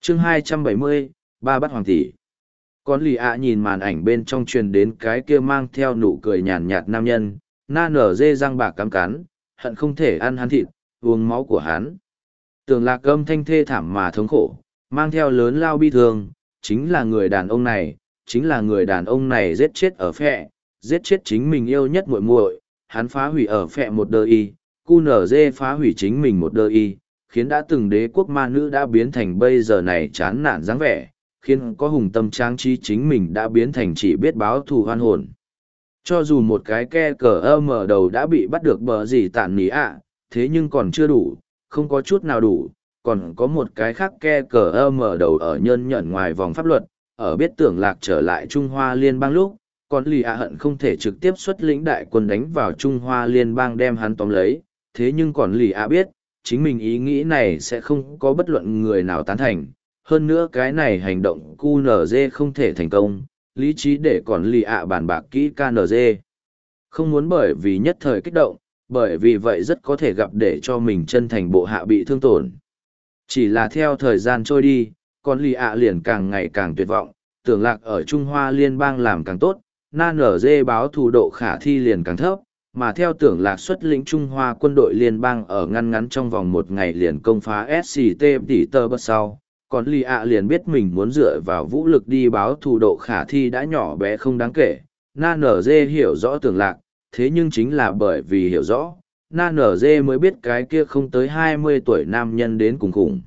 chương 270, ba bắt hoàng tỷ. Con lì ạ nhìn màn ảnh bên trong truyền đến cái kia mang theo nụ cười nhàn nhạt nam nhân, na nở dê răng bạc cắm cắn, hận không thể ăn hắn thịt, uống máu của hắn. Tưởng Lạc âm thanh thê thảm mà thống khổ, mang theo lớn lao bi thương, chính là người đàn ông này, giết chết ở phệ, giết chết chính mình yêu nhất muội muội, hắn phá hủy ở phệ một đơ y, QNZ phá hủy chính mình một đơ y, khiến đã từng đế quốc ma nữ đã biến thành bây giờ này chán nản dáng vẻ, khiến có hùng tâm trang trí chính mình đã biến thành chỉ biết báo thù hoan hồn. Cho dù một cái ke cờ mở đầu đã bị bắt được bờ gì tản ní ạ, thế nhưng còn chưa đủ, không có chút nào đủ, còn có một cái khác ke cờ mở đầu ở nhân nhận ngoài vòng pháp luật, ở biết Tưởng Lạc trở lại Trung Hoa Liên bang lúc, còn lì ạ hận không thể trực tiếp xuất lĩnh đại quân đánh vào Trung Hoa Liên bang đem hắn tóm lấy, thế nhưng còn lì ạ biết, chính mình ý nghĩ này sẽ không có bất luận người nào tán thành. Hơn nữa cái này hành động QNZ không thể thành công, lý trí để còn lì ạ bàn bạc kỹ KNZ. Không muốn bởi vì nhất thời kích động, bởi vì vậy rất có thể gặp để cho mình chân thành bộ hạ bị thương tổn. Chỉ là theo thời gian trôi đi, còn lì ạ liền càng ngày càng tuyệt vọng, Tưởng Lạc ở Trung Hoa Liên bang làm càng tốt, NNZ báo thù độ khả thi liền càng thấp, mà theo Tưởng Lạc xuất lĩnh Trung Hoa quân đội liên bang ở ngăn trong vòng một ngày liền công phá SCT tỷ tơ bất sau, còn lì ạ liền biết mình muốn dựa vào vũ lực đi báo thù độ khả thi đã nhỏ bé không đáng kể. NNZ hiểu rõ Tưởng Lạc, thế nhưng chính là bởi vì hiểu rõ, NNZ mới biết cái kia không tới 20 tuổi nam nhân đến cùng khủng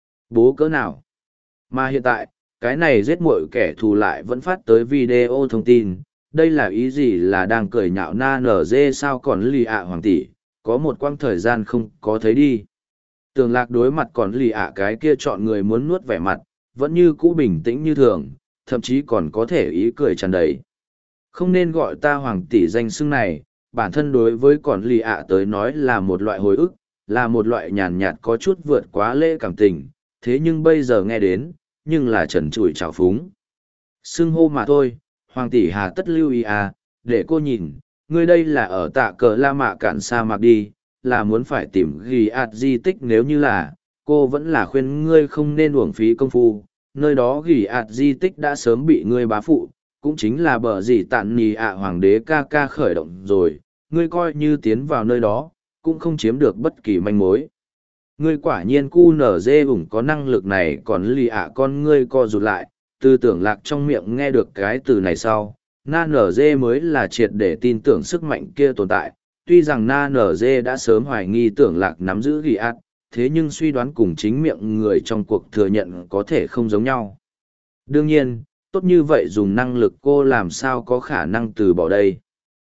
bố cỡ nào. Mà hiện tại, cái này giết muội kẻ thù lại vẫn phát tới video thông tin, đây là ý gì, là đang cười nhạo NNZ sao còn lì ạ hoàng tỷ, có một quãng thời gian không có thấy đi. Tưởng Lạc đối mặt còn lì ạ cái kia chọn người muốn nuốt vẻ mặt, vẫn như cũ bình tĩnh như thường, thậm chí còn có thể ý cười tràn đầy. Không nên gọi ta hoàng tỷ danh xưng này, bản thân đối với còn lì ạ tới nói là một loại hồi ức, là một loại nhàn nhạt có chút vượt quá lễ cảm tình, thế nhưng bây giờ nghe đến, nhưng là trần trụi trào phúng. Xưng hô mà thôi, hoàng tỷ hà tất lưu ý à, để cô nhìn, ngươi đây là ở tạ cờ La Mạ cạn sa mạc đi, là muốn phải tìm ghi ạt di tích, nếu như là, cô vẫn là khuyên ngươi không nên uổng phí công phu, nơi đó ghi ạt di tích đã sớm bị ngươi bá phụ, cũng chính là bờ gì tạn nì ạ hoàng đế ca ca khởi động rồi, ngươi coi như tiến vào nơi đó, cũng không chiếm được bất kỳ manh mối. Ngươi quả nhiên cu nở dê ủng có năng lực này, còn lì ạ con ngươi co rụt lại, từ Tưởng Lạc trong miệng nghe được cái từ này sau, na nở dê mới là triệt để tin tưởng sức mạnh kia tồn tại. Tuy rằng na nở dê đã sớm hoài nghi Tưởng Lạc nắm giữ ghi ạt, thế nhưng suy đoán cùng chính miệng người trong cuộc thừa nhận có thể không giống nhau. Đương nhiên, tốt như vậy dùng năng lực cô làm sao có khả năng từ bỏ đây.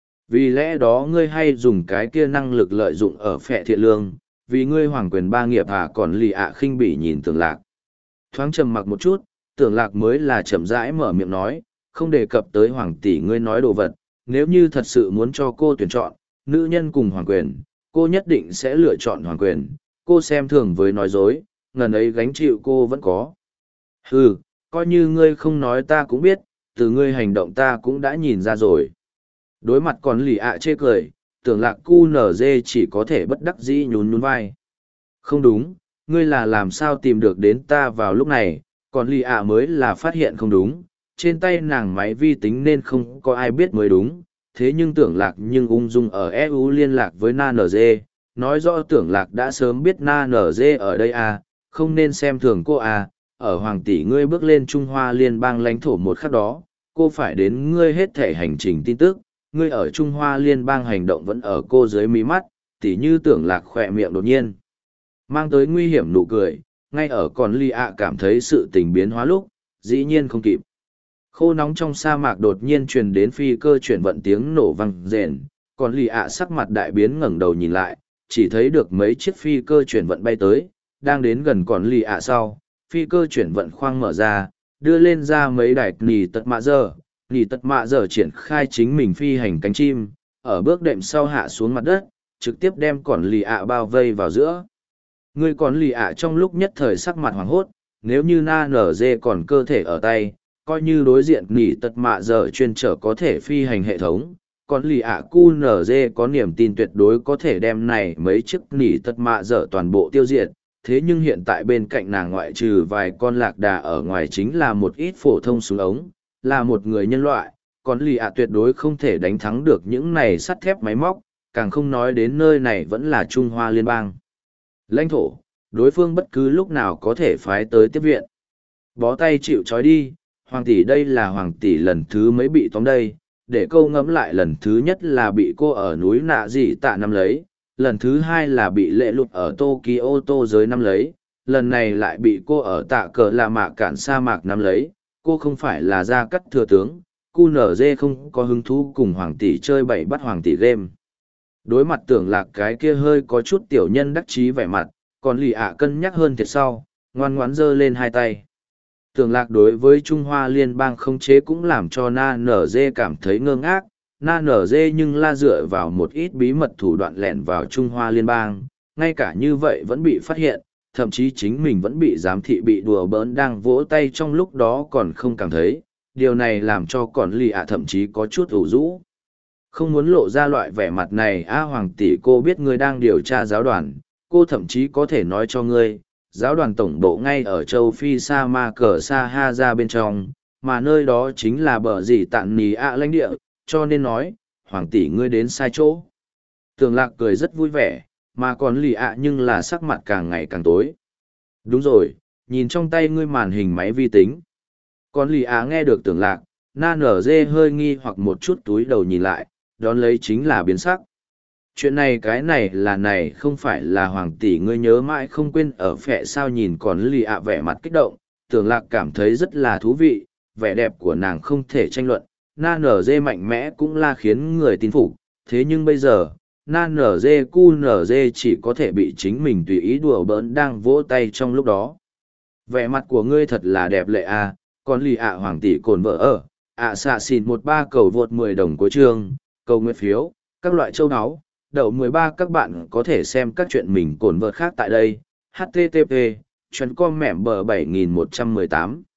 Vì lẽ đó ngươi hay dùng cái kia năng lực lợi dụng ở phệ thiện lương, vì ngươi hoàng quyền ba nghiệp còn lì ạ khinh bỉ nhìn Tưởng Lạc. Thoáng trầm mặc một chút, Tưởng Lạc mới là chậm rãi mở miệng nói, không đề cập tới hoàng tỷ ngươi nói đồ vật, nếu như thật sự muốn cho cô tuyển chọn, nữ nhân cùng hoàng quyền, cô nhất định sẽ lựa chọn hoàng quyền, cô xem thường với nói dối, ngần ấy gánh chịu cô vẫn có. Hừ, coi như ngươi không nói ta cũng biết, từ ngươi hành động ta cũng đã nhìn ra rồi. Đối mặt còn lì ạ chê cười, Tưởng Lạc QNZ chỉ có thể bất đắc dĩ nhún nhún vai. Không đúng, ngươi là làm sao tìm được đến ta vào lúc này, còn lì ạ mới là phát hiện không đúng, trên tay nàng máy vi tính nên không có ai biết mới đúng, thế nhưng Tưởng Lạc nhưng ung dung ở EU liên lạc với NNZ, nói rõ Tưởng Lạc đã sớm biết NNZ ở đây à, không nên xem thường cô à, ở hoàng tỷ ngươi bước lên Trung Hoa Liên bang lãnh thổ một khắc đó, cô phải đến ngươi hết thể hành trình tin tức, ngươi ở Trung Hoa Liên bang hành động vẫn ở cô dưới mí mắt, tỉ như Tưởng Lạc khỏe miệng đột nhiên mang tới nguy hiểm nụ cười, ngay ở còn lì ạ cảm thấy sự tình biến hóa lúc, dĩ nhiên không kịp. Khô nóng trong sa mạc đột nhiên truyền đến phi cơ chuyển vận tiếng nổ vang rền, còn lì ạ sắc mặt đại biến ngẩng đầu nhìn lại, chỉ thấy được mấy chiếc phi cơ chuyển vận bay tới, đang đến gần còn lì ạ sau, phi cơ chuyển vận khoang mở ra, đưa lên ra mấy đài nỉ tật mạ giờ triển khai chính mình phi hành cánh chim, ở bước đệm sau hạ xuống mặt đất, trực tiếp đem còn lì ạ bao vây vào giữa. Người còn lì ạ trong lúc nhất thời sắc mặt hoảng hốt, nếu như na nở dê còn cơ thể ở tay, coi như đối diện nỉ tật mạ giờ chuyên trở có thể phi hành hệ thống, còn lì ạ QNZ có niềm tin tuyệt đối có thể đem này mấy chiếc nỉ tật mạ giờ toàn bộ tiêu diệt, thế nhưng hiện tại bên cạnh nàng ngoại trừ vài con lạc đà ở ngoài chính là một ít phổ thông súng ống, là một người nhân loại, còn lì ạ tuyệt đối không thể đánh thắng được những này sắt thép máy móc, càng không nói đến nơi này vẫn là Trung Hoa Liên bang. Lãnh thổ, đối phương bất cứ lúc nào có thể phái tới tiếp viện. Bó tay chịu trói đi, hoàng tỷ đây là hoàng tỷ lần thứ mấy bị tóm đây, để câu ngẫm lại lần thứ nhất là bị cô ở núi nạ dị tạ nắm lấy, lần thứ hai là bị lệ lụt ở Tokyo tô giới nắm lấy, lần này lại bị cô ở tạ cờ là mạ cản sa mạc nắm lấy, cô không phải là gia cắt thừa tướng, QNZ không có hứng thú cùng hoàng tỷ chơi bậy bắt hoàng tỷ game. Đối mặt tưởng lạc cái kia hơi có chút tiểu nhân đắc chí vẻ mặt, còn lì ạ cân nhắc hơn thiệt sau, ngoan ngoãn giơ lên hai tay. Tưởng lạc đối với Trung Hoa Liên bang không chế cũng làm cho Na Nở Dê cảm thấy ngơ ngác, Na Nở Dê nhưng la dựa vào một ít bí mật thủ đoạn lẻn vào Trung Hoa Liên bang, ngay cả như vậy vẫn bị phát hiện, thậm chí chính mình vẫn bị giám thị bị đùa bỡn đang vỗ tay trong lúc đó còn không cảm thấy, điều này làm cho còn lì ạ thậm chí có chút ủ rũ. Không muốn lộ ra loại vẻ mặt này hoàng tỷ cô biết ngươi đang điều tra giáo đoàn, cô thậm chí có thể nói cho ngươi, giáo đoàn tổng bộ ngay ở châu Phi Sa Ma Cờ Sa Ha ra bên trong, mà nơi đó chính là bờ gì tạn nì lãnh địa, cho nên nói, hoàng tỷ ngươi đến sai chỗ. Tường lạc cười rất vui vẻ, mà còn lì nhưng là sắc mặt càng ngày càng tối. Đúng rồi, nhìn trong tay ngươi màn hình máy vi tính. Còn lì nghe được Tường lạc, Na Nở Dê hơi nghi hoặc một chút túi đầu nhìn lại, đón lấy chính là biến sắc. Chuyện này cái này không phải là hoàng tỷ ngươi nhớ mãi không quên ở phẹ sao nhìn còn lì vẻ mặt kích động, Tưởng lạc cảm thấy rất là thú vị, vẻ đẹp của nàng không thể tranh luận, Na Nở Dê mạnh mẽ cũng là khiến người tin phục, thế nhưng bây giờ, Na Nở Dê cu Nở Dê chỉ có thể bị chính mình tùy ý đùa bỡn đang vỗ tay trong lúc đó. Vẻ mặt của ngươi thật là đẹp lệ còn lì hoàng tỷ cồn vợ ở, xạ xìn 13 cầu vượt 10 đồng cuối chương, cầu nguyện phiếu, các loại châu áo. Đậu 13 các bạn có thể xem các chuyện mình cồn vợt khác tại đây. http://com mẻm bờ 7118